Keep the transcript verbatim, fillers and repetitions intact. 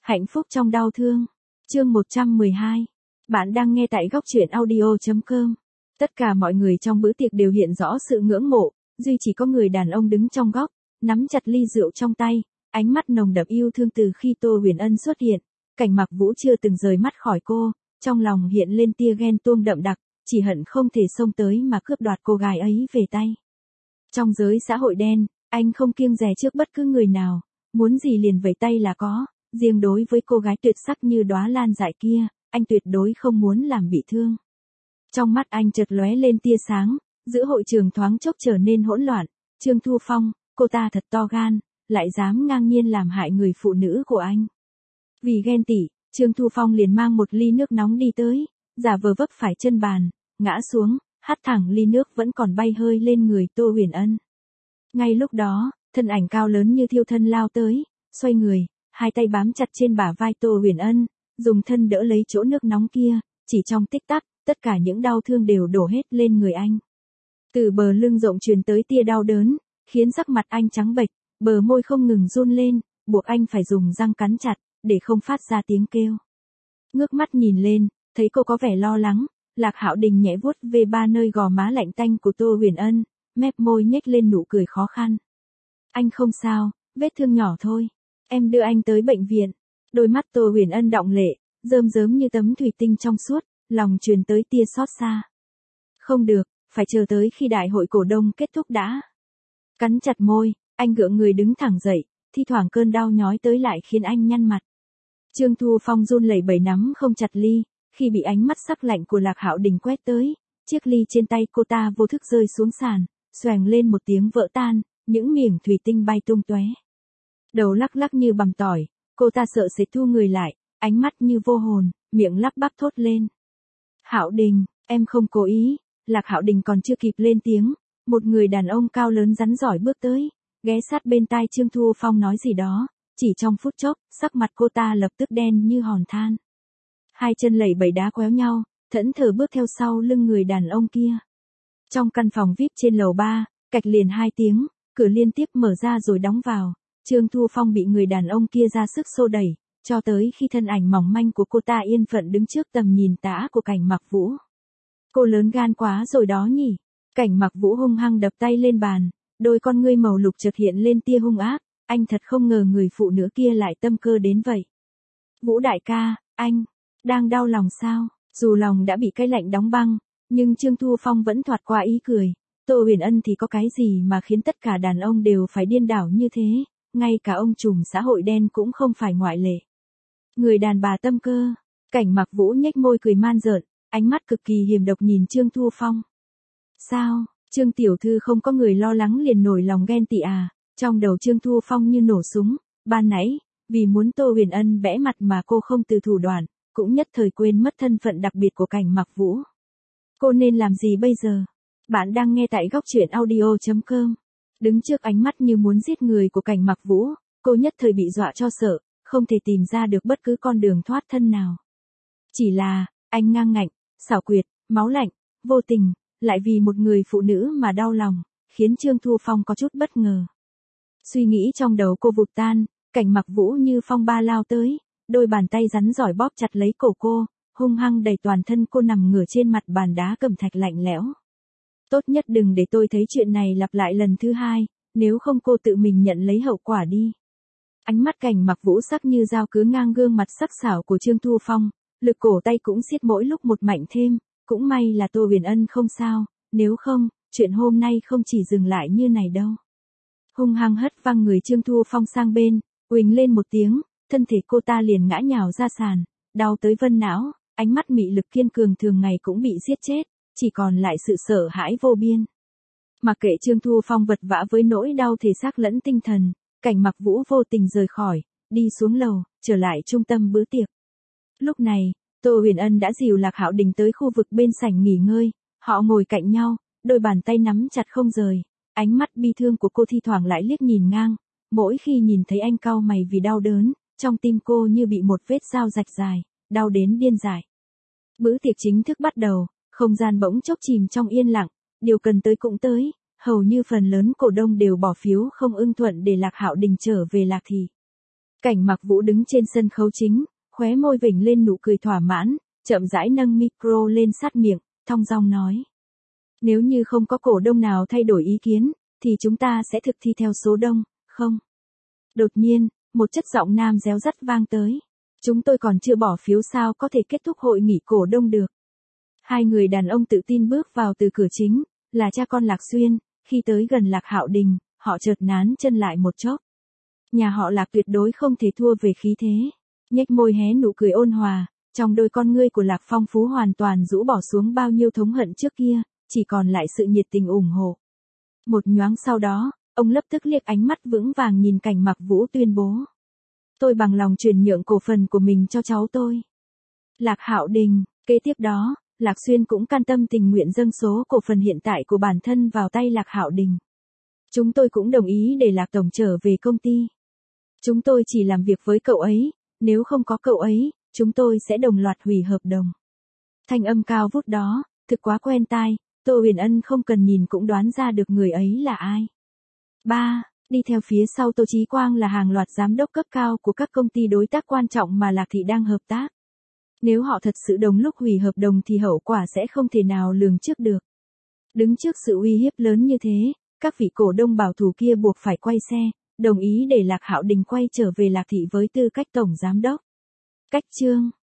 Hạnh phúc trong đau thương. Chương một trăm mười hai. Bạn đang nghe tại góc truyện audio chấm com. Tất cả mọi người trong bữa tiệc đều hiện rõ sự ngưỡng mộ, duy chỉ có người đàn ông đứng trong góc, nắm chặt ly rượu trong tay, ánh mắt nồng đậm yêu thương từ khi Tô Huyền Ân xuất hiện. Cảnh Mặc Vũ chưa từng rời mắt khỏi cô, trong lòng hiện lên tia ghen tuông đậm đặc, chỉ hận không thể xông tới mà cướp đoạt cô gái ấy về tay. Trong giới xã hội đen, anh không kiêng dè trước bất cứ người nào, muốn gì liền vẩy tay là có, riêng đối với cô gái tuyệt sắc như đóa lan dại kia, anh tuyệt đối không muốn làm bị thương. Trong mắt anh chợt lóe lên tia sáng, giữa hội trường thoáng chốc trở nên hỗn loạn. Trương Thu Phong, cô ta thật to gan, lại dám ngang nhiên làm hại người phụ nữ của anh. Vì ghen tị, Trương Thu Phong liền mang một ly nước nóng đi tới, giả vờ vấp phải chân bàn, ngã xuống, hất thẳng ly nước vẫn còn bay hơi lên người Tô Huyền Ân. Ngay lúc đó, thân ảnh cao lớn như thiêu thân lao tới, xoay người, hai tay bám chặt trên bả vai Tô Huyền Ân, dùng thân đỡ lấy chỗ nước nóng kia, chỉ trong tích tắc, tất cả những đau thương đều đổ hết lên người anh. Từ bờ lưng rộng truyền tới tia đau đớn, khiến sắc mặt anh trắng bệch, bờ môi không ngừng run lên, buộc anh phải dùng răng cắn chặt, để không phát ra tiếng kêu. Ngước mắt nhìn lên, thấy cô có vẻ lo lắng, Lạc Hạo Đình nhẹ vuốt về ba nơi gò má lạnh tanh của Tô Huyền Ân, mép môi nhếch lên nụ cười khó khăn. Anh không sao, vết thương nhỏ thôi, em đưa anh tới bệnh viện. Đôi mắt Tô Huyền Ân đọng lệ, rơm rớm như tấm thủy tinh trong suốt, lòng truyền tới tia xót xa. Không được, phải chờ tới khi đại hội cổ đông kết thúc đã. Cắn chặt môi, anh gượng người đứng thẳng dậy, thi thoảng cơn đau nhói tới lại khiến anh nhăn mặt. Trương Thu Phong run lẩy bẩy nắm không chặt ly, khi bị ánh mắt sắc lạnh của Lạc Hạo Đình quét tới, chiếc ly trên tay cô ta vô thức rơi xuống sàn, xoèng lên một tiếng vỡ tan, những miếng thủy tinh bay tung tóe. Đầu lắc lắc như bằm tỏi, cô ta sợ sẽ thu người lại, ánh mắt như vô hồn, miệng lắp bắp thốt lên. Hạo Đình, em không cố ý. Lạc Hạo Đình còn chưa kịp lên tiếng, một người đàn ông cao lớn rắn giỏi bước tới, ghé sát bên tai Trương Thu Phong nói gì đó, chỉ trong phút chốc, sắc mặt cô ta lập tức đen như hòn than. Hai chân lẩy bẩy đá quéo nhau, thẫn thờ bước theo sau lưng người đàn ông kia. Trong căn phòng vi ai pi trên lầu ba, cạch liền hai tiếng, cửa liên tiếp mở ra rồi đóng vào, Trương Thu Phong bị người đàn ông kia ra sức xô đẩy, cho tới khi thân ảnh mỏng manh của cô ta yên phận đứng trước tầm nhìn tả của Cảnh Mặc Vũ. Cô lớn gan quá rồi đó nhỉ. Cảnh Mặc Vũ hung hăng đập tay lên bàn, đôi con ngươi màu lục chợt hiện lên tia hung ác, anh thật không ngờ người phụ nữ kia lại tâm cơ đến vậy. Vũ đại ca, anh, đang đau lòng sao? Dù lòng đã bị cái lạnh đóng băng, nhưng Trương Thu Phong vẫn thoạt qua ý cười. Tô Huyền Ân thì có cái gì mà khiến tất cả đàn ông đều phải điên đảo như thế, ngay cả ông trùm xã hội đen cũng không phải ngoại lệ. Người đàn bà tâm cơ. Cảnh Mặc Vũ nhếch môi cười man rợn, ánh mắt cực kỳ hiểm độc nhìn Trương Thu Phong. Sao, Trương tiểu thư không có người lo lắng liền nổi lòng ghen tị à? Trong đầu Trương Thu Phong như nổ súng, ban nãy, vì muốn Tô Huyền Ân bẽ mặt mà cô không từ thủ đoạn, cũng nhất thời quên mất thân phận đặc biệt của Cảnh Mặc Vũ. Cô nên làm gì bây giờ? Bạn đang nghe tại góc truyện audio chấm com. Đứng trước ánh mắt như muốn giết người của Cảnh Mặc Vũ, cô nhất thời bị dọa cho sợ, không thể tìm ra được bất cứ con đường thoát thân nào. Chỉ là, anh ngang ngạnh, xảo quyệt, máu lạnh, vô tình, lại vì một người phụ nữ mà đau lòng, khiến Trương Thu Phong có chút bất ngờ. Suy nghĩ trong đầu cô vụt tan, Cảnh Mặc Vũ như phong ba lao tới, đôi bàn tay rắn giỏi bóp chặt lấy cổ cô, hung hăng đẩy toàn thân cô nằm ngửa trên mặt bàn đá cẩm thạch lạnh lẽo. Tốt nhất đừng để tôi thấy chuyện này lặp lại lần thứ hai, nếu không cô tự mình nhận lấy hậu quả đi. Ánh mắt Cảnh Mặc Vũ sắc như dao cứ ngang gương mặt sắc sảo của Trương Thu Phong, lực cổ tay cũng siết mỗi lúc một mạnh thêm, cũng may là Tô Huyền Ân không sao, nếu không, chuyện hôm nay không chỉ dừng lại như này đâu. Hung hăng hất văng người Trương Thu Phong sang bên, uỳnh lên một tiếng, thân thể cô ta liền ngã nhào ra sàn, đau tới vân não, ánh mắt mị lực kiên cường thường ngày cũng bị giết chết, chỉ còn lại sự sợ hãi vô biên. Mặc kệ Trương Thu Phong vật vã với nỗi đau thể xác lẫn tinh thần, Cảnh Mặc Vũ vô tình rời khỏi, đi xuống lầu, trở lại trung tâm bữa tiệc. Lúc này, Tô Huyền Ân đã dìu Lạc Hạo Đình tới khu vực bên sảnh nghỉ ngơi, họ ngồi cạnh nhau, đôi bàn tay nắm chặt không rời, ánh mắt bi thương của cô thi thoảng lại liếc nhìn ngang, mỗi khi nhìn thấy anh cau mày vì đau đớn, trong tim cô như bị một vết dao rạch dài, đau đến điên dại. Bữa tiệc chính thức bắt đầu, không gian bỗng chốc chìm trong yên lặng, điều cần tới cũng tới, hầu như phần lớn cổ đông đều bỏ phiếu không ưng thuận để Lạc Hạo Đình trở về Lạc Thị. Cảnh Mặc Vũ đứng trên sân khấu chính, khóe môi vểnh lên nụ cười thỏa mãn, chậm rãi nâng micro lên sát miệng, thong dong nói. Nếu như không có cổ đông nào thay đổi ý kiến, thì chúng ta sẽ thực thi theo số đông, không? Đột nhiên, một chất giọng nam réo rắt vang tới. Chúng tôi còn chưa bỏ phiếu sao có thể kết thúc hội nghị cổ đông được. Hai người đàn ông tự tin bước vào từ cửa chính, là cha con Lạc Xuyên, khi tới gần Lạc Hạo Đình, họ chợt nán chân lại một chốc. Nhà họ Lạc tuyệt đối không thể thua về khí thế. Nhếch môi hé nụ cười ôn hòa, trong đôi con ngươi của Lạc Phong Phú hoàn toàn rũ bỏ xuống bao nhiêu thống hận trước kia, chỉ còn lại sự nhiệt tình ủng hộ. Một nhoáng sau đó, ông lập tức liếc ánh mắt vững vàng nhìn Cảnh Mặc Vũ tuyên bố. Tôi bằng lòng chuyển nhượng cổ phần của mình cho cháu tôi. Lạc Hạo Đình, kế tiếp đó, Lạc Xuyên cũng can tâm tình nguyện dâng số cổ phần hiện tại của bản thân vào tay Lạc Hạo Đình. Chúng tôi cũng đồng ý để Lạc Tổng trở về công ty. Chúng tôi chỉ làm việc với cậu ấy, nếu không có cậu ấy, chúng tôi sẽ đồng loạt hủy hợp đồng. Thanh âm cao vút đó, thực quá quen tai, Tô Huyền Ân không cần nhìn cũng đoán ra được người ấy là ai. ba. Đi theo phía sau Tô Chí Quang là hàng loạt giám đốc cấp cao của các công ty đối tác quan trọng mà Lạc Thị đang hợp tác. Nếu họ thật sự đồng lúc hủy hợp đồng thì hậu quả sẽ không thể nào lường trước được. Đứng trước sự uy hiếp lớn như thế, các vị cổ đông bảo thủ kia buộc phải quay xe, đồng ý để Lạc Hạo Đình quay trở về Lạc Thị với tư cách tổng giám đốc. Cách chương